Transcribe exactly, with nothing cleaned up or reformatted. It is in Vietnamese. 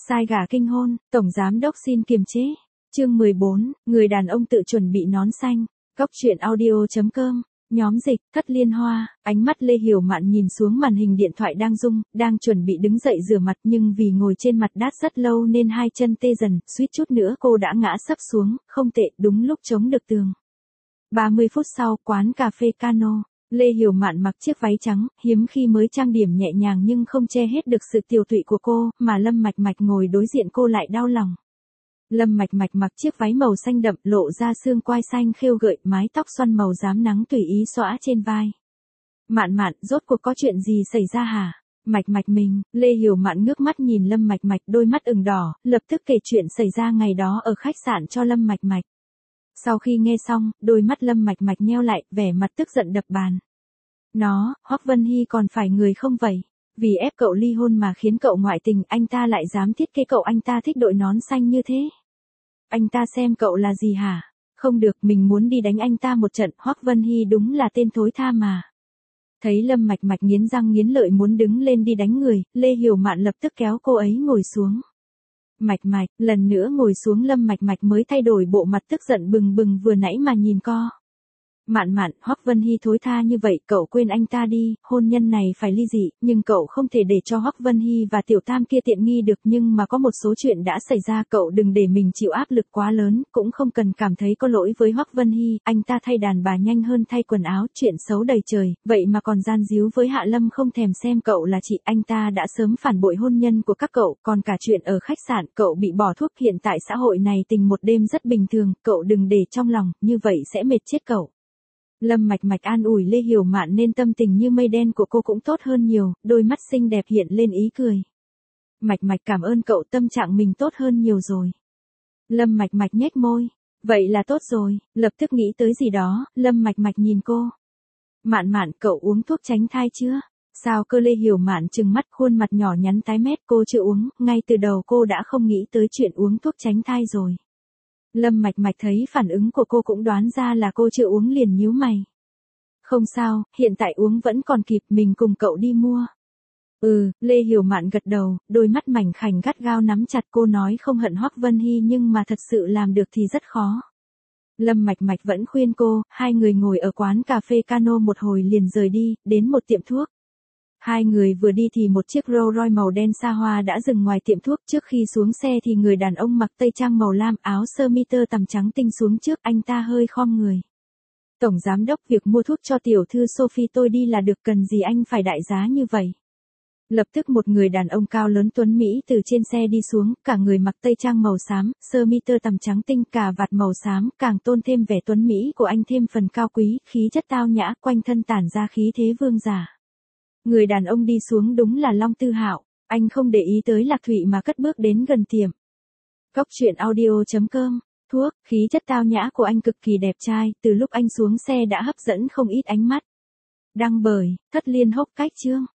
Sai gà kinh hôn, tổng giám đốc xin kiềm chế. Chương mười bốn, người đàn ông tự chuẩn bị nón xanh. Cốc truyện audio chấm com. Nhóm dịch, Thất Liên Hoa. Ánh mắt Lê Hiểu Mạn nhìn xuống màn hình điện thoại đang rung, đang chuẩn bị đứng dậy rửa mặt, nhưng vì ngồi trên mặt đát rất lâu nên hai chân tê dần, suýt chút nữa cô đã ngã sấp xuống, không tệ, đúng lúc chống được tường. ba mươi phút sau, quán cà phê Cano. Lê Hiểu Mạn mặc chiếc váy trắng, hiếm khi mới trang điểm nhẹ nhàng nhưng không che hết được sự tiều tụy của cô, mà Lâm Mạch Mạch ngồi đối diện cô lại đau lòng. Lâm Mạch Mạch mặc chiếc váy màu xanh đậm, lộ ra xương quai xanh khêu gợi, mái tóc xoăn màu rám nắng tùy ý xõa trên vai. Mạn Mạn, rốt cuộc có chuyện gì xảy ra hả? Mạch Mạch mình, Lê Hiểu Mạn ngước mắt nhìn Lâm Mạch Mạch, đôi mắt ửng đỏ, lập tức kể chuyện xảy ra ngày đó ở khách sạn cho Lâm Mạch Mạch. Sau khi nghe xong, đôi mắt Lâm Mạch Mạch nheo lại, vẻ mặt tức giận đập bàn. Nó, Hoắc Vân Hy còn phải người không vậy? Vì ép cậu ly hôn mà khiến cậu ngoại tình, anh ta lại dám thiết kế cậu anh ta thích đội nón xanh như thế. Anh ta xem cậu là gì hả? Không được, mình muốn đi đánh anh ta một trận, Hoắc Vân Hy đúng là tên thối tha mà. Thấy Lâm Mạch Mạch nghiến răng nghiến lợi muốn đứng lên đi đánh người, Lê Hiểu Mạn lập tức kéo cô ấy ngồi xuống. Mạch Mạch, lần nữa ngồi xuống, Lâm Mạch Mạch mới thay đổi bộ mặt tức giận bừng bừng vừa nãy mà nhìn co. Mạn Mạn, Hoắc Vân Hy thối tha như vậy, cậu quên anh ta đi, hôn nhân này phải ly dị, nhưng cậu không thể để cho Hoắc Vân Hy và Tiểu Tam kia tiện nghi được, nhưng mà có một số chuyện đã xảy ra, cậu đừng để mình chịu áp lực quá lớn, cũng không cần cảm thấy có lỗi với Hoắc Vân Hy, anh ta thay đàn bà nhanh hơn thay quần áo, chuyện xấu đầy trời, vậy mà còn gian díu với Hạ Lâm không thèm xem cậu là chị, anh ta đã sớm phản bội hôn nhân của các cậu, còn cả chuyện ở khách sạn, cậu bị bỏ thuốc, hiện tại xã hội này tình một đêm rất bình thường, cậu đừng để trong lòng, như vậy sẽ mệt chết cậu. Lâm Mạch Mạch an ủi Lê Hiểu Mạn nên tâm tình như mây đen của cô cũng tốt hơn nhiều, đôi mắt xinh đẹp hiện lên ý cười. Mạch Mạch cảm ơn cậu, tâm trạng mình tốt hơn nhiều rồi. Lâm Mạch Mạch nhếch môi. Vậy là tốt rồi, lập tức nghĩ tới gì đó, Lâm Mạch Mạch nhìn cô. Mạn Mạn, cậu uống thuốc tránh thai chưa? Sao cơ? Lê Hiểu Mạn trừng mắt, khuôn mặt nhỏ nhắn tái mét, cô chưa uống, ngay từ đầu cô đã không nghĩ tới chuyện uống thuốc tránh thai rồi. Lâm Mạch Mạch thấy phản ứng của cô cũng đoán ra là cô chưa uống liền nhíu mày. Không sao, hiện tại uống vẫn còn kịp, mình cùng cậu đi mua. Ừ, Lê Hiểu Mạn gật đầu, đôi mắt mảnh khảnh gắt gao nắm chặt, cô nói không hận Hoắc Vân Hy nhưng mà thật sự làm được thì rất khó. Lâm Mạch Mạch vẫn khuyên cô, hai người ngồi ở quán cà phê Cano một hồi liền rời đi, đến một tiệm thuốc. Hai người vừa đi thì một chiếc Rolls Royce màu đen xa hoa đã dừng ngoài tiệm thuốc, trước khi xuống xe thì người đàn ông mặc tây trang màu lam, áo sơ mi tơ tằm trắng tinh xuống trước, anh ta hơi khom người. Tổng giám đốc, việc mua thuốc cho tiểu thư Sophie tôi đi là được, cần gì anh phải đại giá như vậy? Lập tức một người đàn ông cao lớn tuấn Mỹ từ trên xe đi xuống, cả người mặc tây trang màu xám, sơ mi tơ tằm trắng tinh, cà vạt màu xám, càng tôn thêm vẻ tuấn Mỹ của anh thêm phần cao quý, khí chất tao nhã, quanh thân tản ra khí thế vương giả. Người đàn ông đi xuống đúng là Long Tư Hạo, anh không để ý tới Lạc Thụy mà cất bước đến gần tiệm. Cốc truyện audio chấm com. Thuốc, khí chất tao nhã của anh cực kỳ đẹp trai, từ lúc anh xuống xe đã hấp dẫn không ít ánh mắt. Đăng bởi Thất Liên Hốc Cách chương.